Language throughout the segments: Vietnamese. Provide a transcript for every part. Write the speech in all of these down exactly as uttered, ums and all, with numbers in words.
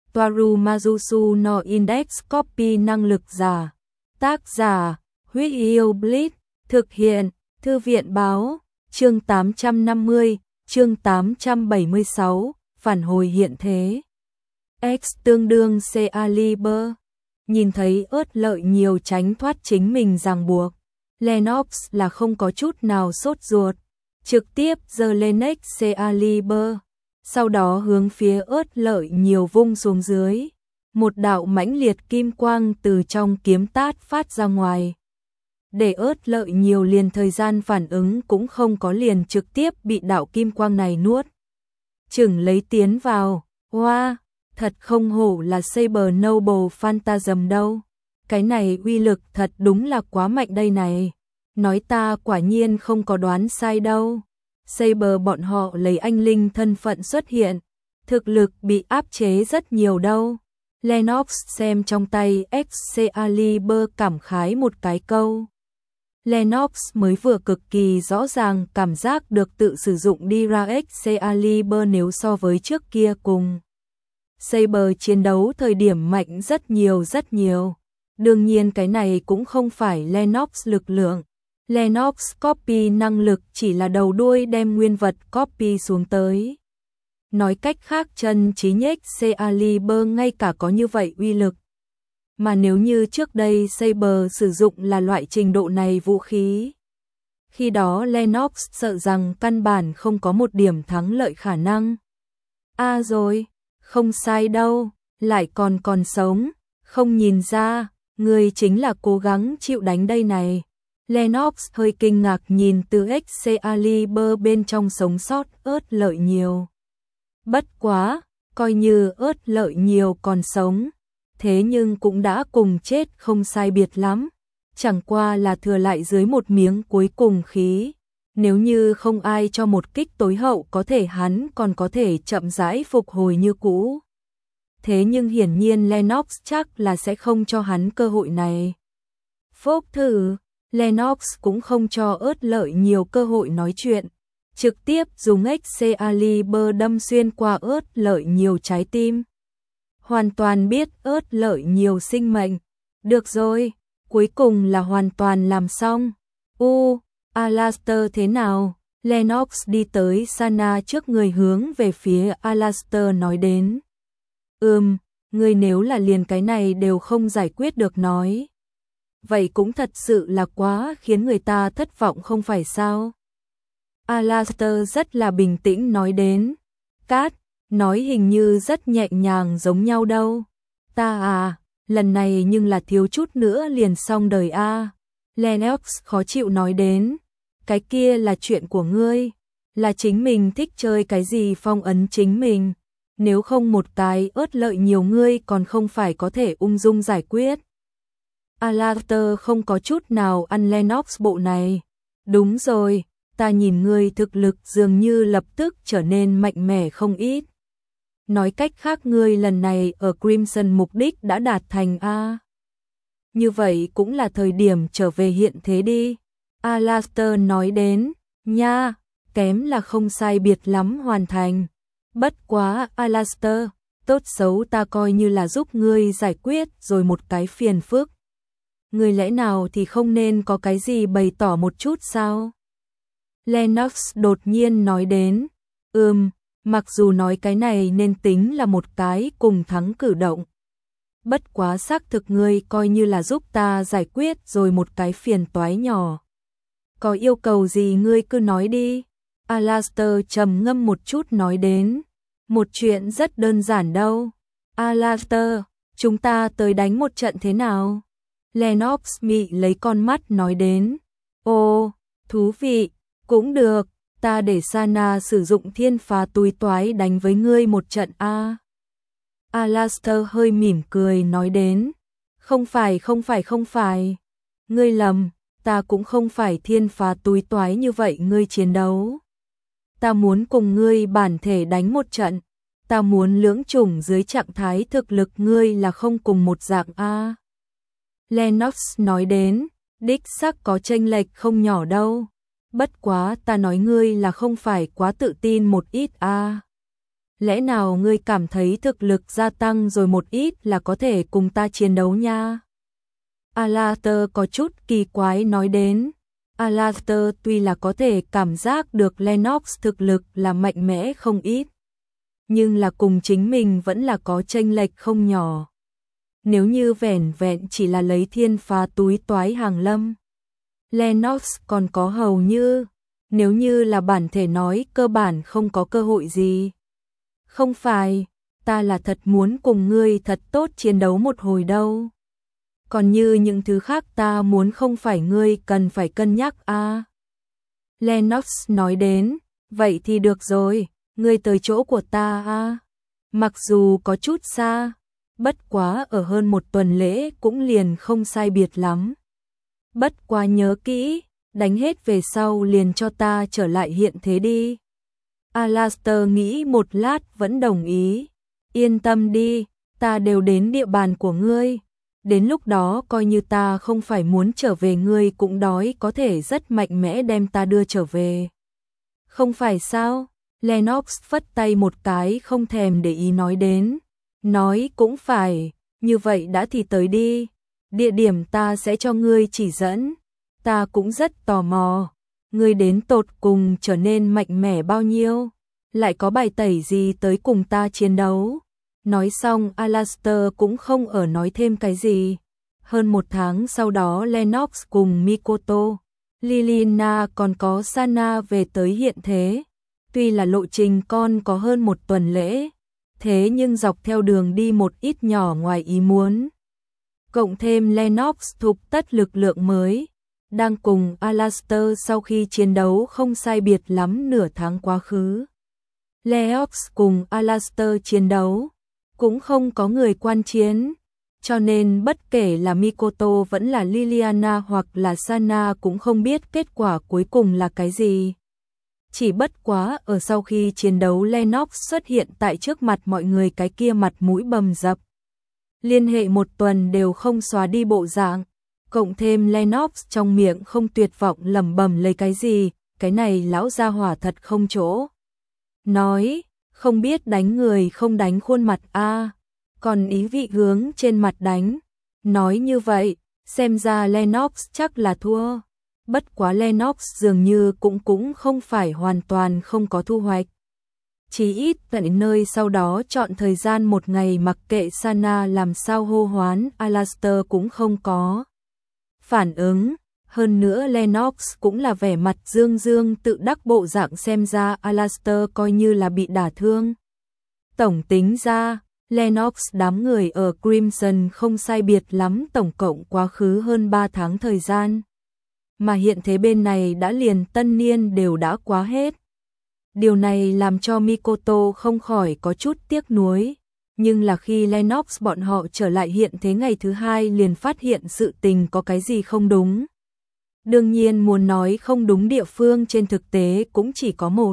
Toaru Majusu no Index Copy năng lực giả. Tác giả, Huyết Yêu Blitz, thực hiện, Thư viện báo, chương tám trăm năm mươi, chương tám trăm bảy mươi sáu, phản hồi hiện thế. X tương đương Excalibur. Nhìn thấy ớt lợi nhiều tránh thoát chính mình ràng buộc. Lennox là không có chút nào sốt ruột, trực tiếp giơ lên Excalibur, sau đó hướng phía ớt lợi nhiều vung xuống dưới. Một đạo mãnh liệt kim quang từ trong kiếm tát phát ra ngoài. Để ớt lợi nhiều liền thời gian phản ứng cũng không có, liền trực tiếp bị đạo kim quang này nuốt chửng lấy tiến vào. Wow, thật không hổ là Saber Noble Phantasm đâu. Cái này uy lực thật đúng là quá mạnh đây này. Nói ta quả nhiên không có đoán sai đâu. Saber bọn họ lấy anh linh thân phận xuất hiện, thực lực bị áp chế rất nhiều đâu. Lennox xem trong tay Excalibur cảm khái một cái câu. Lennox mới vừa cực kỳ rõ ràng cảm giác được tự sử dụng đi ra Excalibur nếu so với trước kia cùng Saber chiến đấu thời điểm mạnh rất nhiều rất nhiều. Đương nhiên cái này cũng không phải Lennox lực lượng. Lennox copy năng lực chỉ là đầu đuôi đem nguyên vật copy xuống tới. Nói cách khác chân trí Excalibur ngay cả có như vậy uy lực. Mà nếu như trước đây Saber sử dụng là loại trình độ này vũ khí, khi đó Lennox sợ rằng căn bản không có một điểm thắng lợi khả năng. À rồi, không sai đâu, lại còn còn sống, không nhìn ra, người chính là cố gắng chịu đánh đây này. Lennox hơi kinh ngạc nhìn từ Excalibur bên trong sống sót ớt lợi nhiều. Bất quá, coi như ớt lợi nhiều còn sống, thế nhưng cũng đã cùng chết không sai biệt lắm. Chẳng qua là thừa lại dưới một miếng cuối cùng khí. Nếu như không ai cho một kích tối hậu có thể hắn còn có thể chậm rãi phục hồi như cũ. Thế nhưng hiển nhiên Lennox chắc là sẽ không cho hắn cơ hội này. Phốc thử, Lennox cũng không cho ớt lợi nhiều cơ hội nói chuyện. Trực tiếp dùng Excalibur đâm xuyên qua ớt lợi nhiều trái tim. Hoàn toàn biết ớt lợi nhiều sinh mệnh. Được rồi, cuối cùng là hoàn toàn làm xong. U, Alastor thế nào? Lennox đi tới Sana trước người hướng về phía Alastor nói đến. Ừm, ngươi nếu là liền cái này đều không giải quyết được nói. Vậy cũng thật sự là quá khiến người ta thất vọng không phải sao? Alastor rất là bình tĩnh nói đến. Cát, nói hình như rất nhẹ nhàng giống nhau đâu. Ta à, lần này nhưng là thiếu chút nữa liền xong đời a. À. Lennox khó chịu nói đến. Cái kia là chuyện của ngươi, là chính mình thích chơi cái gì phong ấn chính mình. Nếu không một cái ớt lợi nhiều ngươi còn không phải có thể ung dung giải quyết. Alastor không có chút nào ăn Lennox bộ này. Đúng rồi, ta nhìn ngươi thực lực dường như lập tức trở nên mạnh mẽ không ít. Nói cách khác ngươi lần này ở Crimson mục đích đã đạt thành a. Như vậy cũng là thời điểm trở về hiện thế đi. Alastor nói đến, nha, kém là không sai biệt lắm hoàn thành. Bất quá Alastor, tốt xấu ta coi như là giúp ngươi giải quyết rồi một cái phiền phức. Ngươi lẽ nào thì không nên có cái gì bày tỏ một chút sao? Lennox đột nhiên nói đến, ừm, mặc dù nói cái này nên tính là một cái cùng thắng cử động. Bất quá xác thực ngươi coi như là giúp ta giải quyết rồi một cái phiền toái nhỏ. Có yêu cầu gì ngươi cứ nói đi. Alastor trầm ngâm một chút nói đến. Một chuyện rất đơn giản đâu. Alastor, chúng ta tới đánh một trận thế nào? Lennox mị lấy con mắt nói đến. Ồ, thú vị, cũng được, ta để Sana sử dụng thiên phá túi toái đánh với ngươi một trận a. Alastor hơi mỉm cười nói đến. Không phải không phải không phải. Ngươi lầm, ta cũng không phải thiên phá túi toái như vậy ngươi chiến đấu. Ta muốn cùng ngươi bản thể đánh một trận. Ta muốn lưỡng chủng dưới trạng thái thực lực ngươi là không cùng một dạng a. Lennox nói đến, đích xác có chênh lệch không nhỏ đâu. Bất quá ta nói ngươi là không phải quá tự tin một ít a. Lẽ nào ngươi cảm thấy thực lực gia tăng rồi một ít là có thể cùng ta chiến đấu nha? Alastor có chút kỳ quái nói đến. Alastor tuy là có thể cảm giác được Lennox thực lực là mạnh mẽ không ít, nhưng là cùng chính mình vẫn là có chênh lệch không nhỏ. Nếu như vẻn vẹn chỉ là lấy thiên phá túi toái hàng lâm, Lennox còn có hầu như, nếu như là bản thể nói cơ bản không có cơ hội gì. Không phải, ta là thật muốn cùng ngươi thật tốt chiến đấu một hồi đâu. Còn như những thứ khác ta muốn không phải ngươi cần phải cân nhắc a. À. Lennox nói đến, vậy thì được rồi, ngươi tới chỗ của ta a. À. Mặc dù có chút xa, bất quá ở hơn một tuần lễ cũng liền không sai biệt lắm. Bất quá nhớ kỹ, đánh hết về sau liền cho ta trở lại hiện thế đi. Alastor nghĩ một lát vẫn đồng ý. Yên tâm đi, ta đều đến địa bàn của ngươi. Đến lúc đó coi như ta không phải muốn trở về ngươi cũng đói có thể rất mạnh mẽ đem ta đưa trở về. Không phải sao? Lennox phất tay một cái không thèm để ý nói đến. Nói cũng phải, như vậy đã thì tới đi. Địa điểm ta sẽ cho ngươi chỉ dẫn. Ta cũng rất tò mò. Ngươi đến tột cùng trở nên mạnh mẽ bao nhiêu? Lại có bài tẩy gì tới cùng ta chiến đấu? Nói xong Alastor cũng không ở nói thêm cái gì. Hơn một tháng sau đó Lennox cùng Mikoto, Liliana còn có Sana về tới hiện thế. Tuy là lộ trình con có hơn một tuần lễ, thế nhưng dọc theo đường đi một ít nhỏ ngoài ý muốn. Cộng thêm Lennox thục tất lực lượng mới, đang cùng Alastor sau khi chiến đấu không sai biệt lắm nửa tháng quá khứ. Lennox cùng Alastor chiến đấu, cũng không có người quan chiến, cho nên bất kể là Mikoto vẫn là Liliana hoặc là Sana cũng không biết kết quả cuối cùng là cái gì. Chỉ bất quá ở sau khi chiến đấu Lennox xuất hiện tại trước mặt mọi người cái kia mặt mũi bầm dập. Liên hệ một tuần đều không xóa đi bộ dạng, cộng thêm Lennox trong miệng không tuyệt vọng lẩm bẩm lấy cái gì, cái này lão gia hỏa thật không chỗ. Nói, không biết đánh người không đánh khuôn mặt a, à, còn ý vị hướng trên mặt đánh. Nói như vậy, xem ra Lennox chắc là thua. Bất quá Lennox dường như cũng cũng không phải hoàn toàn không có thu hoạch. Chỉ ít tận nơi sau đó chọn thời gian một ngày mặc kệ Sana làm sao hô hoán, Alastor cũng không có phản ứng. Hơn nữa Lennox cũng là vẻ mặt dương dương tự đắc bộ dạng, xem ra Alastor coi như là bị đả thương. Tổng tính ra, Lennox đám người ở Crimson không sai biệt lắm tổng cộng quá khứ hơn ba tháng thời gian. Mà hiện thế bên này đã liền tân niên đều đã quá hết. Điều này làm cho Mikoto không khỏi có chút tiếc nuối. Nhưng là khi Lennox bọn họ trở lại hiện thế ngày thứ hai liền phát hiện sự tình có cái gì không đúng. Đương nhiên muốn nói không đúng địa phương trên thực tế cũng chỉ có một.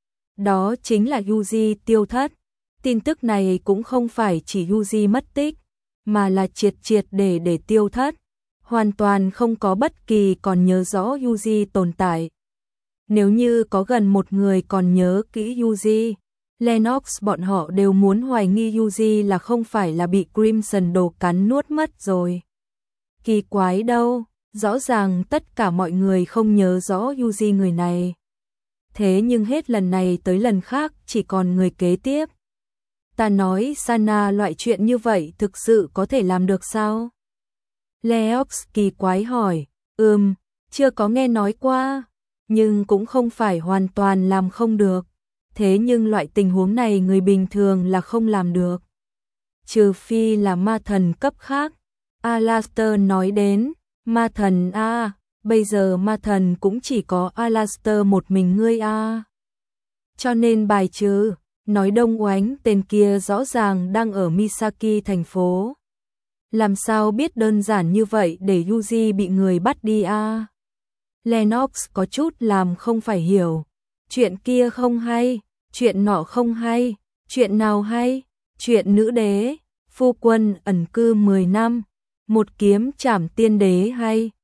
Đó chính là Yuji tiêu thất. Tin tức này cũng không phải chỉ Yuji mất tích, mà là triệt triệt để để tiêu thất. Hoàn toàn không có bất kỳ còn nhớ rõ Yuji tồn tại. Nếu như có gần một người còn nhớ kỹ Yuji, Lennox bọn họ đều muốn hoài nghi Yuji là không phải là bị Crimson đồ cắn nuốt mất rồi. Kỳ quái đâu, rõ ràng tất cả mọi người không nhớ rõ Yuji người này. Thế nhưng hết lần này tới lần khác chỉ còn người kế tiếp. Ta nói Sana loại chuyện như vậy thực sự có thể làm được sao? Lennox kỳ quái hỏi, ừm, chưa có nghe nói qua, nhưng cũng không phải hoàn toàn làm không được. Thế nhưng loại tình huống này người bình thường là không làm được. Trừ phi là ma thần cấp khác. Alastor nói đến, ma thần a, à, bây giờ ma thần cũng chỉ có Alastor một mình ngươi a. À. Cho nên bài trừ, nói Đông Oánh tên kia rõ ràng đang ở Misaki thành phố. Làm sao biết đơn giản như vậy để Yuji bị người bắt đi a? À? Lennox có chút làm không phải hiểu. Chuyện kia không hay, chuyện nọ không hay, chuyện nào hay? Chuyện nữ đế, phu quân ẩn cư mười năm, một kiếm trảm tiên đế hay,